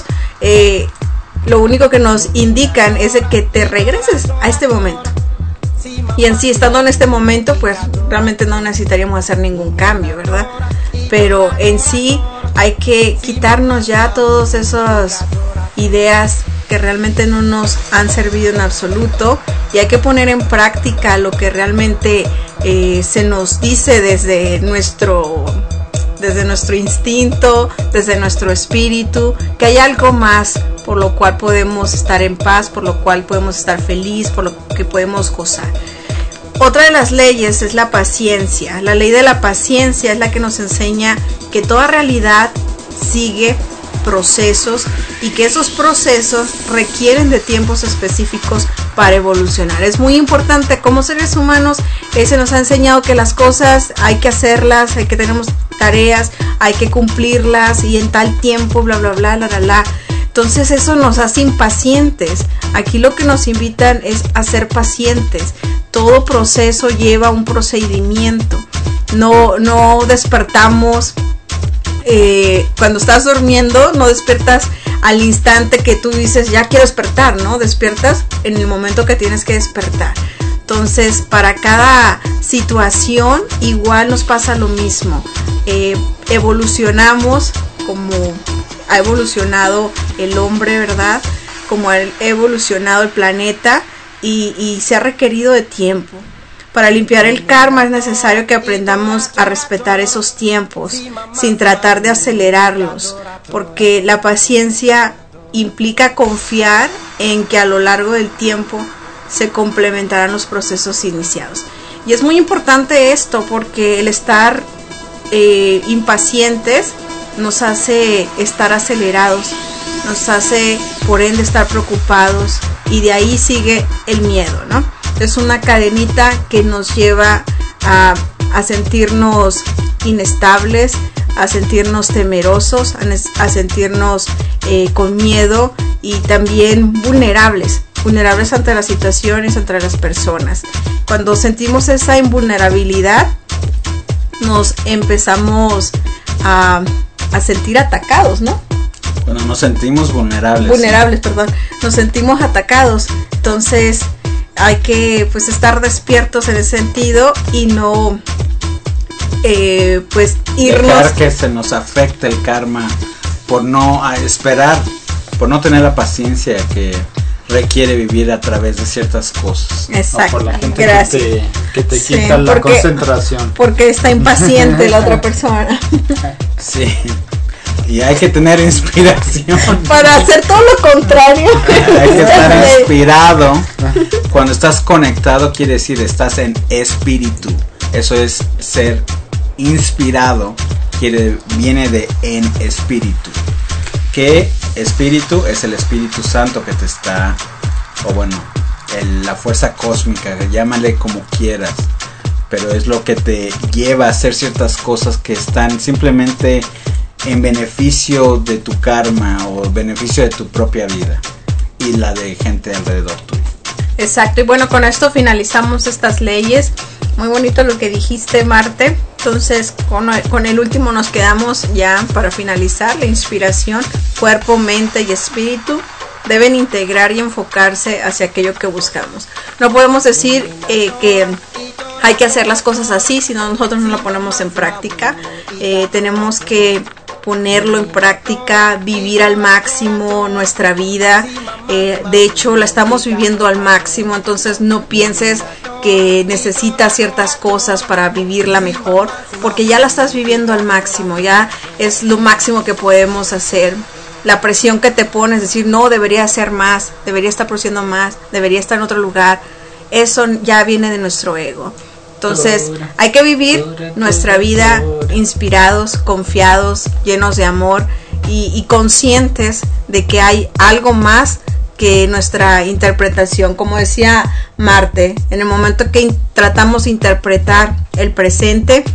lo único que nos indican es de que te regreses a este momento. Y en sí, estando en este momento, pues realmente no necesitaríamos hacer ningún cambio, ¿verdad? Pero en sí hay que quitarnos ya todas esas ideas que realmente no nos han servido en absoluto, y hay que poner en práctica lo que realmente se nos dice desde nuestro instinto, desde nuestro espíritu, que hay algo más por lo cual podemos estar en paz, por lo cual podemos estar feliz, por lo que podemos gozar. Otra de las leyes es la paciencia. La ley de la paciencia es la que nos enseña que toda realidad sigue procesos y que esos procesos requieren de tiempos específicos para evolucionar. Es muy importante, como seres humanos, se nos ha enseñado que las cosas hay que hacerlas, hay que tenemos tareas, hay que cumplirlas y en tal tiempo, bla bla bla, la la la. Entonces eso nos hace impacientes. Aquí lo que nos invitan es a ser pacientes. Todo proceso lleva un procedimiento. No despertamos cuando estás durmiendo, no despiertas al instante que tú dices ya quiero despertar, ¿no? Despiertas en el momento que tienes que despertar. Entonces, para cada situación igual nos pasa lo mismo. Evolucionamos como ha evolucionado el hombre, ¿verdad? Como ha evolucionado el planeta y se ha requerido de tiempo. Para limpiar el karma es necesario que aprendamos a respetar esos tiempos sin tratar de acelerarlos, porque la paciencia implica confiar en que a lo largo del tiempo se complementarán los procesos iniciados. Y es muy importante esto porque el estar impacientes nos hace estar acelerados, nos hace por ende estar preocupados, y de ahí sigue el miedo, ¿no? Es una cadenita que nos lleva a sentirnos inestables, a sentirnos temerosos, a sentirnos con miedo y también vulnerables ante las situaciones, ante las personas. Cuando sentimos esa invulnerabilidad, nos empezamos a sentir atacados, ¿no? Bueno, nos sentimos vulnerables. Nos sentimos atacados. Entonces hay que pues estar despiertos en ese sentido y no pues irnos. Dejar que se nos afecte el karma por no esperar, por no tener la paciencia que requiere vivir a través de ciertas cosas. Exacto. O por la gente Gracias. que te quita la concentración. Porque está impaciente la otra persona. Sí. Y hay que tener inspiración para hacer todo lo contrario. Hay que estar inspirado. Cuando estás conectado quiere decir estás en espíritu. Eso es ser inspirado. Viene de en espíritu. Que espíritu es el Espíritu Santo que te está, o bueno, la fuerza cósmica, llámale como quieras, pero es lo que te lleva a hacer ciertas cosas que están simplemente en beneficio de tu karma o beneficio de tu propia vida y la de gente alrededor tuyo. Exacto, y bueno, con esto finalizamos estas leyes. Muy bonito lo que dijiste, Marte. Entonces con el último nos quedamos ya para finalizar. La inspiración, cuerpo, mente y espíritu deben integrar y enfocarse hacia aquello que buscamos. No podemos decir que hay que hacer las cosas así si nosotros no lo ponemos en práctica. Tenemos que ponerlo en práctica, vivir al máximo nuestra vida. De hecho la estamos viviendo al máximo, entonces no pienses que necesitas ciertas cosas para vivirla mejor, porque ya la estás viviendo al máximo, ya es lo máximo que podemos hacer. La presión que te pones, decir no, debería hacer más, debería estar produciendo más, debería estar en otro lugar, eso ya viene de nuestro ego. Entonces hay que vivir nuestra vida inspirados, confiados, llenos de amor y conscientes de que hay algo más que nuestra interpretación. Como decía Marte, en el momento que tratamos de interpretar el presente,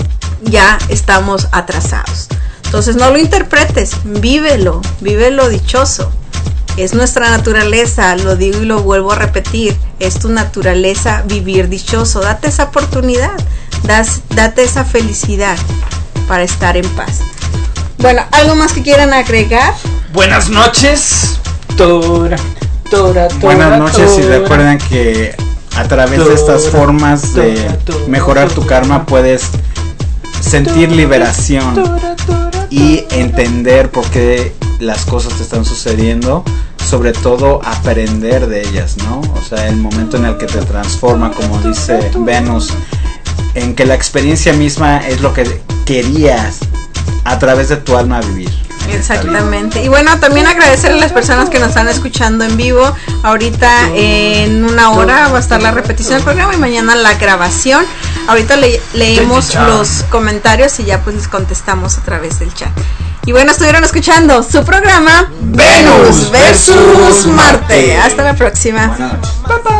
ya estamos atrasados. Entonces no lo interpretes, vívelo dichoso. Es nuestra naturaleza, lo digo y lo vuelvo a repetir, es tu naturaleza vivir dichoso. Date esa oportunidad, date esa felicidad para estar en paz. Bueno, ¿algo más que quieran agregar? Buenas noches. Buenas noches y recuerden que a través de estas formas de mejorar tu karma puedes sentir liberación y entender por qué las cosas te están sucediendo, sobre todo aprender de ellas, ¿no? O sea, el momento en el que te transforma, como dice Venus, en que la experiencia misma es lo que querías a través de tu alma vivir. Exactamente. Y bueno, también agradecerle a las personas que nos están escuchando en vivo. Ahorita en una hora va a estar la repetición del programa y mañana la grabación. Ahorita leemos los comentarios y ya pues les contestamos a través del chat. Y bueno, estuvieron escuchando su programa Venus versus Marte. Hasta la próxima. Buenas noches. Bye bye.